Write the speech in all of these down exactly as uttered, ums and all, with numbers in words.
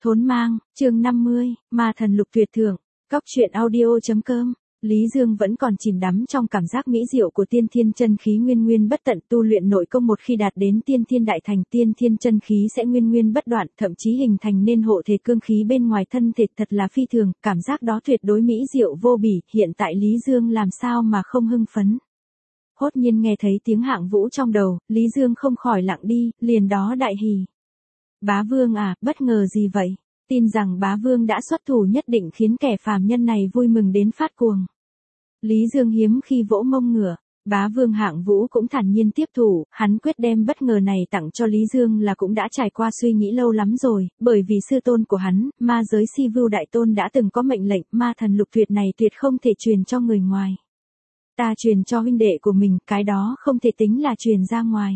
Thốn mang, chương năm mươi, ma thần lục tuyệt thượng, cóc truyện audio.com. Lý Dương vẫn còn chìm đắm trong cảm giác mỹ diệu của tiên thiên chân khí nguyên nguyên bất tận, tu luyện nội công một khi đạt đến tiên thiên đại thành, tiên thiên chân khí sẽ nguyên nguyên bất đoạn, thậm chí hình thành nên hộ thể cương khí bên ngoài thân thể, thật là phi thường, cảm giác đó tuyệt đối mỹ diệu vô bỉ, hiện tại Lý Dương làm sao mà không hưng phấn. Hốt nhiên nghe thấy tiếng Hạng Vũ trong đầu, Lý Dương không khỏi lặng đi, liền đó đại hỉ. Bá Vương à, bất ngờ gì vậy? Tin rằng Bá Vương đã xuất thủ nhất định khiến kẻ phàm nhân này vui mừng đến phát cuồng. Lý Dương hiếm khi vỗ mông ngửa, Bá Vương Hạng Vũ cũng thản nhiên tiếp thủ, hắn quyết đem bất ngờ này tặng cho Lý Dương là cũng đã trải qua suy nghĩ lâu lắm rồi, bởi vì sư tôn của hắn, ma giới Si Vưu Đại Tôn đã từng có mệnh lệnh, ma thần lục tuyệt này tuyệt không thể truyền cho người ngoài. Ta truyền cho huynh đệ của mình, cái đó không thể tính là truyền ra ngoài.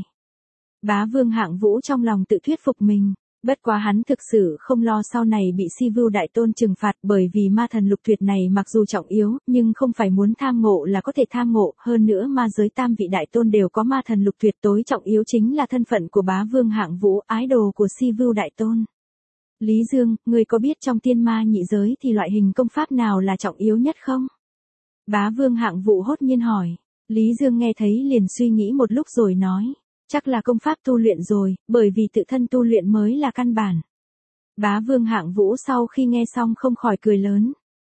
Bá Vương Hạng Vũ trong lòng tự thuyết phục mình. Bất quá hắn thực sự không lo sau này bị Si Vưu Đại Tôn trừng phạt, bởi vì ma thần lục tuyệt này mặc dù trọng yếu, nhưng không phải muốn tham ngộ là có thể tham ngộ, hơn nữa ma giới tam vị đại tôn đều có ma thần lục tuyệt, tối trọng yếu chính là thân phận của Bá Vương Hạng Vũ, ái đồ của Si Vưu Đại Tôn. Lý Dương, ngươi có biết trong tiên ma nhị giới thì loại hình công pháp nào là trọng yếu nhất không? Bá Vương Hạng Vũ hốt nhiên hỏi. Lý Dương nghe thấy liền suy nghĩ một lúc rồi nói. Chắc là công pháp tu luyện rồi, bởi vì tự thân tu luyện mới là căn bản. Bá Vương Hạng Vũ sau khi nghe xong không khỏi cười lớn.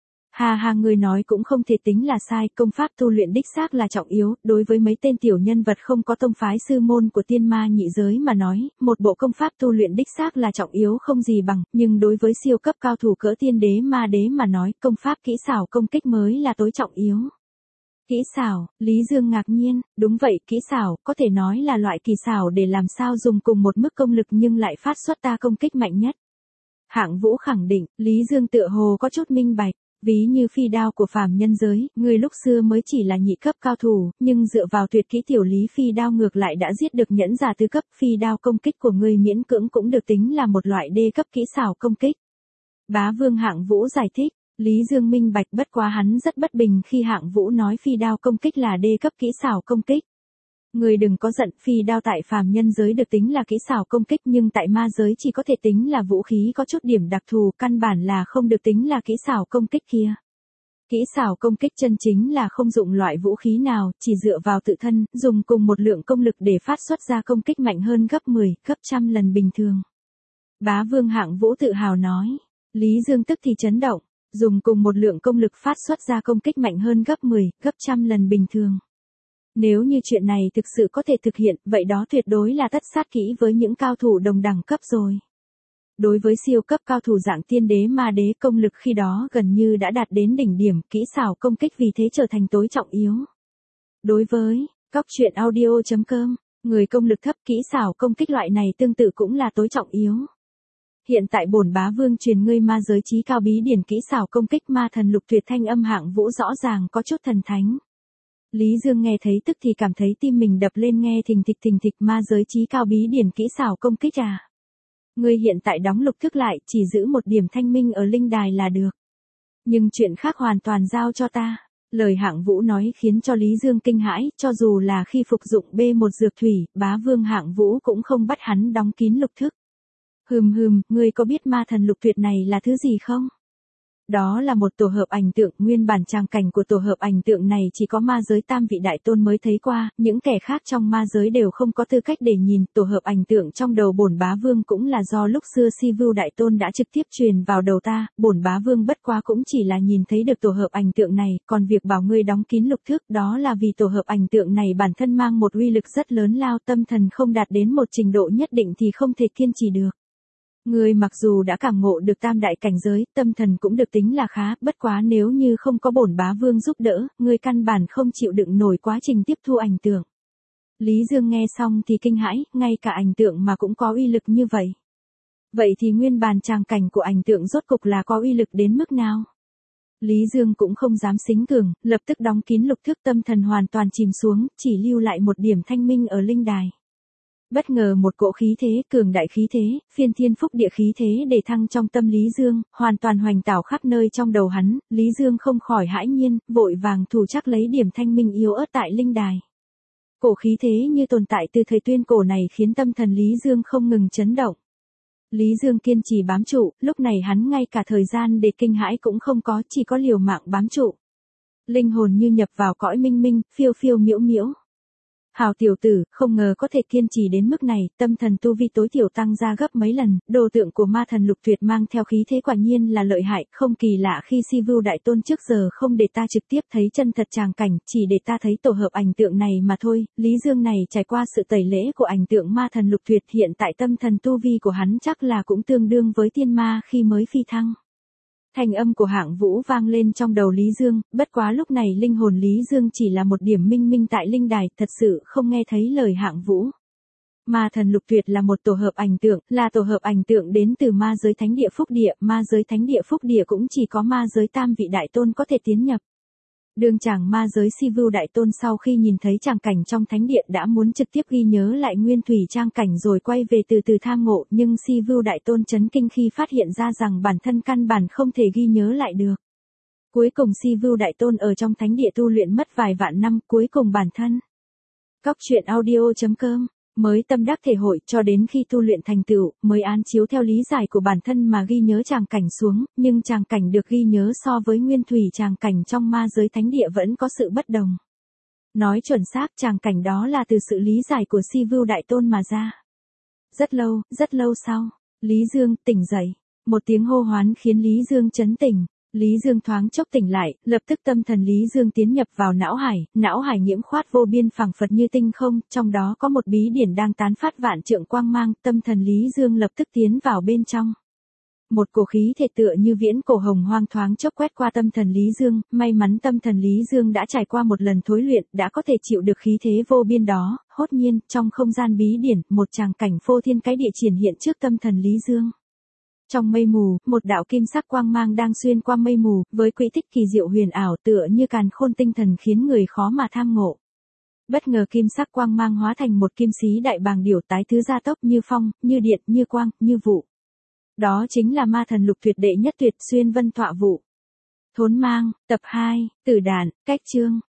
Hà hà, người nói cũng không thể tính là sai, công pháp tu luyện đích xác là trọng yếu, đối với mấy tên tiểu nhân vật không có tông phái sư môn của tiên ma nhị giới mà nói, một bộ công pháp tu luyện đích xác là trọng yếu không gì bằng, nhưng đối với siêu cấp cao thủ cỡ tiên đế ma đế mà nói, công pháp kỹ xảo công kích mới là tối trọng yếu. Kỹ xảo, Lý Dương ngạc nhiên, đúng vậy, kỹ xảo, có thể nói là loại kỳ xảo để làm sao dùng cùng một mức công lực nhưng lại phát xuất ta công kích mạnh nhất. Hạng Vũ khẳng định, Lý Dương tựa hồ có chút minh bạch, ví như phi đao của phàm nhân giới, người lúc xưa mới chỉ là nhị cấp cao thủ, nhưng dựa vào tuyệt kỹ tiểu lý phi đao ngược lại đã giết được nhẫn giả tứ cấp, phi đao công kích của người miễn cưỡng cũng được tính là một loại đê cấp kỹ xảo công kích. Bá Vương Hạng Vũ giải thích. Lý Dương minh bạch, bất quá hắn rất bất bình khi Hạng Vũ nói phi đao công kích là đê cấp kỹ xảo công kích. Người đừng có giận, phi đao tại phàm nhân giới được tính là kỹ xảo công kích nhưng tại ma giới chỉ có thể tính là vũ khí có chút điểm đặc thù, căn bản là không được tính là kỹ xảo công kích kia. Kỹ xảo công kích chân chính là không dụng loại vũ khí nào, chỉ dựa vào tự thân, dùng cùng một lượng công lực để phát xuất ra công kích mạnh hơn gấp mười, gấp trăm lần bình thường. Bá Vương Hạng Vũ tự hào nói. Lý Dương tức thì chấn động. Dùng cùng một lượng công lực phát xuất ra công kích mạnh hơn gấp mười, gấp trăm lần bình thường. Nếu như chuyện này thực sự có thể thực hiện, vậy đó tuyệt đối là tất sát kỹ với những cao thủ đồng đẳng cấp rồi. Đối với siêu cấp cao thủ dạng tiên đế ma đế, công lực khi đó gần như đã đạt đến đỉnh điểm, kỹ xảo công kích vì thế trở thành tối trọng yếu. Đối với cóc truyện audio.com, người công lực thấp, kỹ xảo công kích loại này tương tự cũng là tối trọng yếu. Hiện tại bổn Bá Vương truyền ngươi ma giới chí cao bí điển kỹ xảo công kích ma thần lục tuyệt, thanh âm Hạng Vũ rõ ràng có chút thần thánh. Lý Dương nghe thấy tức thì cảm thấy tim mình đập lên, nghe thình thịch thình thịch, ma giới chí cao bí điển kỹ xảo công kích à. Ngươi hiện tại đóng lục thức lại, chỉ giữ một điểm thanh minh ở linh đài là được. Nhưng chuyện khác hoàn toàn giao cho ta. Lời Hạng Vũ nói khiến cho Lý Dương kinh hãi, cho dù là khi phục dụng B một dược thủy, Bá Vương Hạng Vũ cũng không bắt hắn đóng kín lục thức. Hừm hừm, ngươi có biết ma thần lục tuyệt này là thứ gì không? Đó là một tổ hợp ảnh tượng, nguyên bản tràng cảnh của tổ hợp ảnh tượng này chỉ có ma giới tam vị đại tôn mới thấy qua, những kẻ khác trong ma giới đều không có tư cách để nhìn, tổ hợp ảnh tượng trong đầu bổn Bá Vương cũng là do lúc xưa Si Vưu Đại Tôn đã trực tiếp truyền vào đầu ta, bổn Bá Vương bất quá cũng chỉ là nhìn thấy được tổ hợp ảnh tượng này, còn việc bảo ngươi đóng kín lục thức đó là vì tổ hợp ảnh tượng này bản thân mang một uy lực rất lớn lao, tâm thần không đạt đến một trình độ nhất định thì không thể kiên trì được. Ngươi mặc dù đã cảm ngộ được tam đại cảnh giới, tâm thần cũng được tính là khá, bất quá nếu như không có bổn Bá Vương giúp đỡ, ngươi căn bản không chịu đựng nổi quá trình tiếp thu ảnh tượng. Lý Dương nghe xong thì kinh hãi, ngay cả ảnh tượng mà cũng có uy lực như vậy. Vậy thì nguyên bản tràng cảnh của ảnh tượng rốt cục là có uy lực đến mức nào? Lý Dương cũng không dám xính cường, lập tức đóng kín lục thức, tâm thần hoàn toàn chìm xuống, chỉ lưu lại một điểm thanh minh ở linh đài. Bất ngờ một cỗ khí thế, cường đại khí thế, phiên thiên phúc địa khí thế để thăng trong tâm Lý Dương, hoàn toàn hoành tảo khắp nơi trong đầu hắn, Lý Dương không khỏi hãi nhiên, vội vàng thủ chắc lấy điểm thanh minh yếu ớt tại linh đài. Cổ khí thế như tồn tại từ thời tuyên cổ này khiến tâm thần Lý Dương không ngừng chấn động. Lý Dương kiên trì bám trụ, lúc này hắn ngay cả thời gian để kinh hãi cũng không có, chỉ có liều mạng bám trụ. Linh hồn như nhập vào cõi minh minh, phiêu phiêu miễu miễu. Hào tiểu tử, không ngờ có thể kiên trì đến mức này, tâm thần tu vi tối thiểu tăng ra gấp mấy lần, đồ tượng của ma thần lục tuyệt mang theo khí thế quả nhiên là lợi hại, không kỳ lạ khi Si Vưu Đại Tôn trước giờ không để ta trực tiếp thấy chân thật tràng cảnh, chỉ để ta thấy tổ hợp ảnh tượng này mà thôi. Lý Dương này trải qua sự tẩy lễ của ảnh tượng ma thần lục tuyệt, hiện tại tâm thần tu vi của hắn chắc là cũng tương đương với tiên ma khi mới phi thăng. Thanh âm của Hạng Vũ vang lên trong đầu Lý Dương, bất quá lúc này linh hồn Lý Dương chỉ là một điểm minh minh tại linh đài, thật sự không nghe thấy lời Hạng Vũ. Ma thần lục tuyệt là một tổ hợp ảnh tượng, là tổ hợp ảnh tượng đến từ ma giới thánh địa phúc địa, ma giới thánh địa phúc địa cũng chỉ có ma giới tam vị đại tôn có thể tiến nhập. Đường chàng ma giới Si Vưu Đại Tôn sau khi nhìn thấy tràng cảnh trong thánh địa đã muốn trực tiếp ghi nhớ lại nguyên thủy trang cảnh rồi quay về từ từ tham ngộ, nhưng Si Vưu Đại Tôn chấn kinh khi phát hiện ra rằng bản thân căn bản không thể ghi nhớ lại được. Cuối cùng Si Vưu Đại Tôn ở trong thánh địa tu luyện mất vài vạn năm, cuối cùng bản thân. Cóc truyện audio chấm com mới tâm đắc thể hội, cho đến khi tu luyện thành tựu, mới án chiếu theo lý giải của bản thân mà ghi nhớ tràng cảnh xuống, nhưng tràng cảnh được ghi nhớ so với nguyên thủy tràng cảnh trong ma giới thánh địa vẫn có sự bất đồng. Nói chuẩn xác, tràng cảnh đó là từ sự lý giải của Si Vưu Đại Tôn mà ra. Rất lâu, rất lâu sau, Lý Dương tỉnh dậy, một tiếng hô hoán khiến Lý Dương chấn tỉnh. Lý Dương thoáng chốc tỉnh lại, lập tức tâm thần Lý Dương tiến nhập vào não hải, não hải nhiễm khoát vô biên phẳng phật như tinh không, trong đó có một bí điển đang tán phát vạn trượng quang mang, tâm thần Lý Dương lập tức tiến vào bên trong. Một cổ khí thể tựa như viễn cổ hồng hoang thoáng chốc quét qua tâm thần Lý Dương, may mắn tâm thần Lý Dương đã trải qua một lần thối luyện, đã có thể chịu được khí thế vô biên đó, hốt nhiên, trong không gian bí điển, một tràng cảnh phô thiên cái địa triển hiện trước tâm thần Lý Dương. Trong mây mù, một đạo kim sắc quang mang đang xuyên qua mây mù, với quỹ tích kỳ diệu huyền ảo tựa như càn khôn tinh thần khiến người khó mà tham ngộ. Bất ngờ kim sắc quang mang hóa thành một kim xí đại bàng điểu tái thứ gia tốc như phong, như điện, như quang, như vụ. Đó chính là ma thần lục tuyệt đệ nhất tuyệt xuyên vân tọa vụ. Thốn mang, tập hai, tử đàn, cách chương.